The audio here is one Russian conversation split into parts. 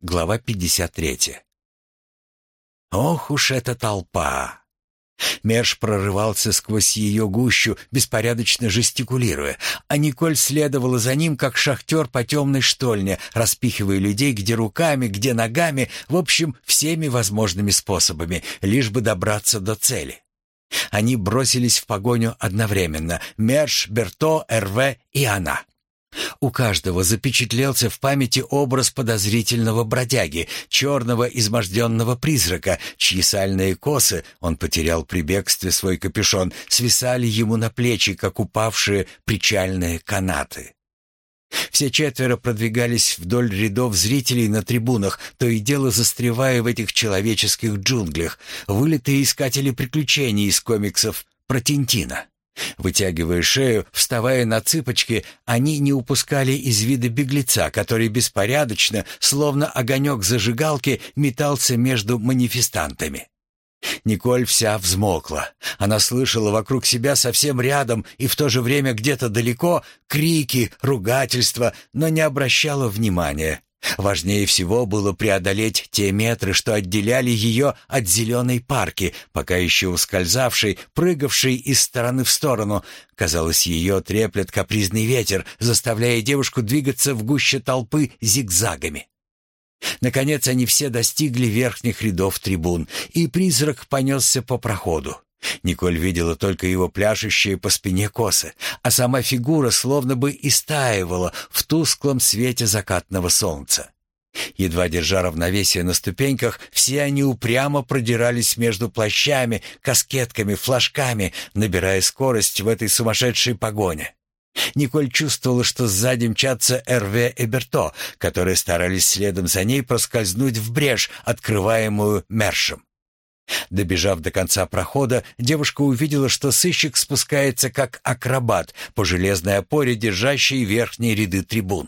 Глава 53. Ох уж эта толпа! Мерш прорывался сквозь ее гущу, беспорядочно жестикулируя, а Николь следовала за ним, как шахтер по темной штольне, распихивая людей где руками, где ногами, в общем, всеми возможными способами, лишь бы добраться до цели. Они бросились в погоню одновременно — Мерш, Берто, Эрве и она. У каждого запечатлелся в памяти образ подозрительного бродяги, черного изможденного призрака, чьи сальные косы, он потерял при бегстве свой капюшон, свисали ему на плечи, как упавшие причальные канаты. Все четверо продвигались вдоль рядов зрителей на трибунах, то и дело застревая в этих человеческих джунглях, вылитые искатели приключений из комиксов про Тинтина. Вытягивая шею, вставая на цыпочки, они не упускали из вида беглеца, который беспорядочно, словно огонек зажигалки, метался между манифестантами. Николь вся взмокла. Она слышала вокруг себя совсем рядом и в то же время где-то далеко крики, ругательства, но не обращала внимания. Важнее всего было преодолеть те метры, что отделяли ее от зеленой парки, пока еще ускользавшей, прыгавшей из стороны в сторону. Казалось, ее треплет капризный ветер, заставляя девушку двигаться в гуще толпы зигзагами. Наконец они все достигли верхних рядов трибун, и призрак понесся по проходу. Николь видела только его пляшущие по спине косы, а сама фигура словно бы истаивала в тусклом свете закатного солнца. Едва держа равновесие на ступеньках, все они упрямо продирались между плащами, каскетками, флажками, набирая скорость в этой сумасшедшей погоне. Николь чувствовала, что сзади мчатся Эрве и Берто, которые старались следом за ней проскользнуть в брешь, открываемую Мершем. Добежав до конца прохода, девушка увидела, что сыщик спускается как акробат по железной опоре, держащей верхние ряды трибун.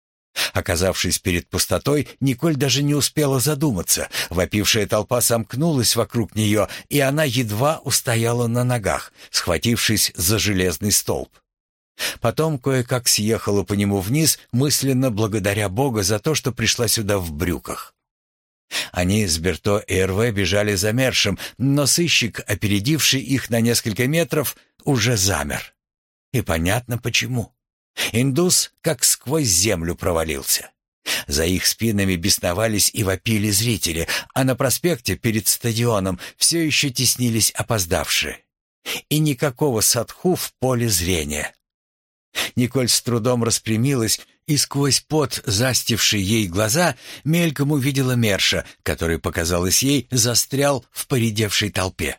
Оказавшись перед пустотой, Николь даже не успела задуматься. Вопившая толпа сомкнулась вокруг нее, и она едва устояла на ногах, схватившись за железный столб. Потом кое-как съехала по нему вниз, мысленно благодаря Бога за то, что пришла сюда в брюках. Они с Берто и Эрве бежали за Мершем, но сыщик, опередивший их на несколько метров, уже замер. И понятно почему. Индус как сквозь землю провалился. За их спинами бесновались и вопили зрители, а на проспекте перед стадионом все еще теснились опоздавшие. И никакого садху в поле зрения. Николь с трудом распрямилась и сквозь пот, застивший ей глаза, мельком увидела Мерша, который, показалось ей, застрял в поредевшей толпе.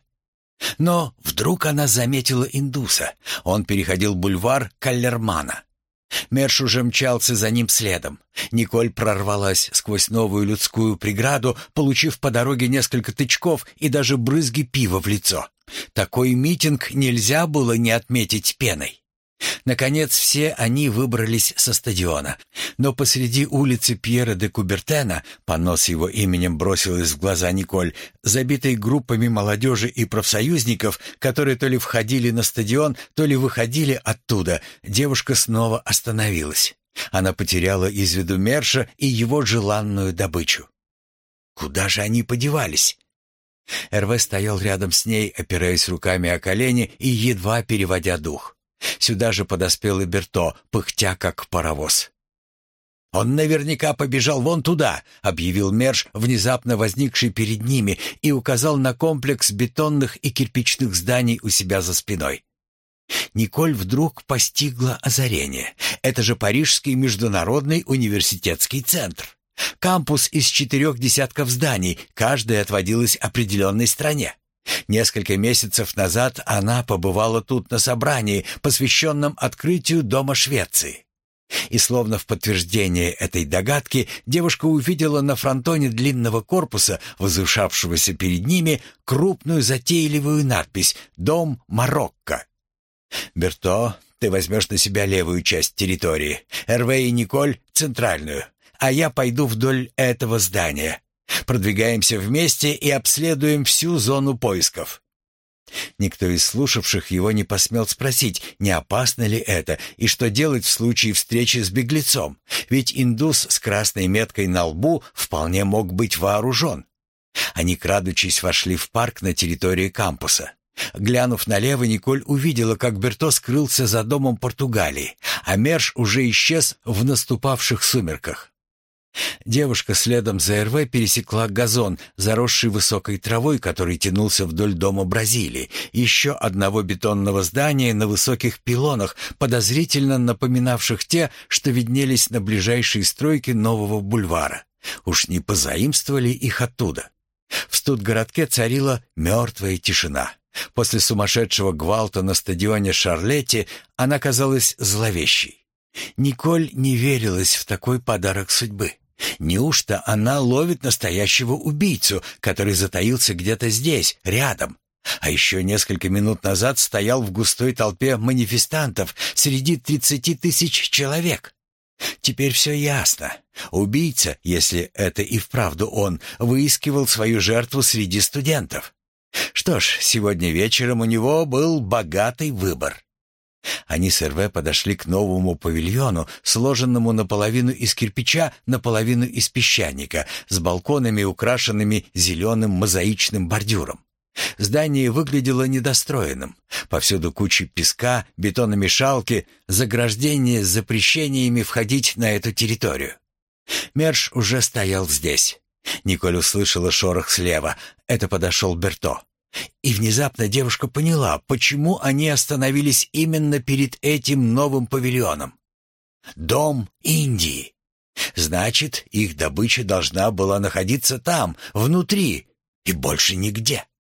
Но вдруг она заметила индуса. Он переходил бульвар Каллермана. Мерш уже мчался за ним следом. Николь прорвалась сквозь новую людскую преграду, получив по дороге несколько тычков и даже брызги пива в лицо. Такой митинг нельзя было не отметить пеной. Наконец все они выбрались со стадиона, но посреди улицы Пьера де Кубертена, понос его именем бросилась в глаза Николь, забитой группами молодежи и профсоюзников, которые то ли входили на стадион, то ли выходили оттуда, девушка снова остановилась. Она потеряла из виду Мерша и его желанную добычу. Куда же они подевались? Эрве стоял рядом с ней, опираясь руками о колени и едва переводя дух. Сюда же подоспел и Берто, пыхтя как паровоз. «Он наверняка побежал вон туда», — объявил Мерш, внезапно возникший перед ними, и указал на комплекс бетонных и кирпичных зданий у себя за спиной. Николь вдруг постигла озарение. Это же Парижский международный университетский центр. Кампус из 4 десятков зданий, каждое отводилось определенной стране. Несколько месяцев назад она побывала тут на собрании, посвященном открытию Дома Швеции. И словно в подтверждение этой догадки, девушка увидела на фронтоне длинного корпуса, возвышавшегося перед ними, крупную затейливую надпись «Дом Марокко». «Берто, ты возьмешь на себя левую часть территории, Эрве и Николь — центральную, а я пойду вдоль этого здания. Продвигаемся вместе и обследуем всю зону поисков». Никто из слушавших его не посмел спросить, не опасно ли это и что делать в случае встречи с беглецом, ведь индус с красной меткой на лбу вполне мог быть вооружен. Они, крадучись, вошли в парк на территории кампуса. Глянув налево, Николь увидела, как Берто скрылся за домом Португалии, а Мерш уже исчез в наступавших сумерках. Девушка следом за РВ пересекла газон, заросший высокой травой, который тянулся вдоль дома Бразилии, еще одного бетонного здания на высоких пилонах, подозрительно напоминавших те, что виднелись на ближайшей стройке нового бульвара. Уж не позаимствовали их оттуда. В студгородке царила мертвая тишина. После сумасшедшего гвалта на стадионе Шарлетти она казалась зловещей. Николь не верилась в такой подарок судьбы. Неужто она ловит настоящего убийцу, который затаился где-то здесь, рядом, а еще несколько минут назад стоял в густой толпе манифестантов среди 30 тысяч человек? Теперь все ясно. Убийца, если это и вправду он, выискивал свою жертву среди студентов. Что ж, сегодня вечером у него был богатый выбор. Они с РВ подошли к новому павильону, сложенному наполовину из кирпича, наполовину из песчаника, с балконами, украшенными зеленым мозаичным бордюром. Здание выглядело недостроенным. Повсюду куча песка, бетономешалки, заграждения с запрещениями входить на эту территорию. Мерш уже стоял здесь. Николь услышала шорох слева. Это подошел Берто. И внезапно девушка поняла, почему они остановились именно перед этим новым павильоном. Дом Индии. Значит, их добыча должна была находиться там, внутри, и больше нигде.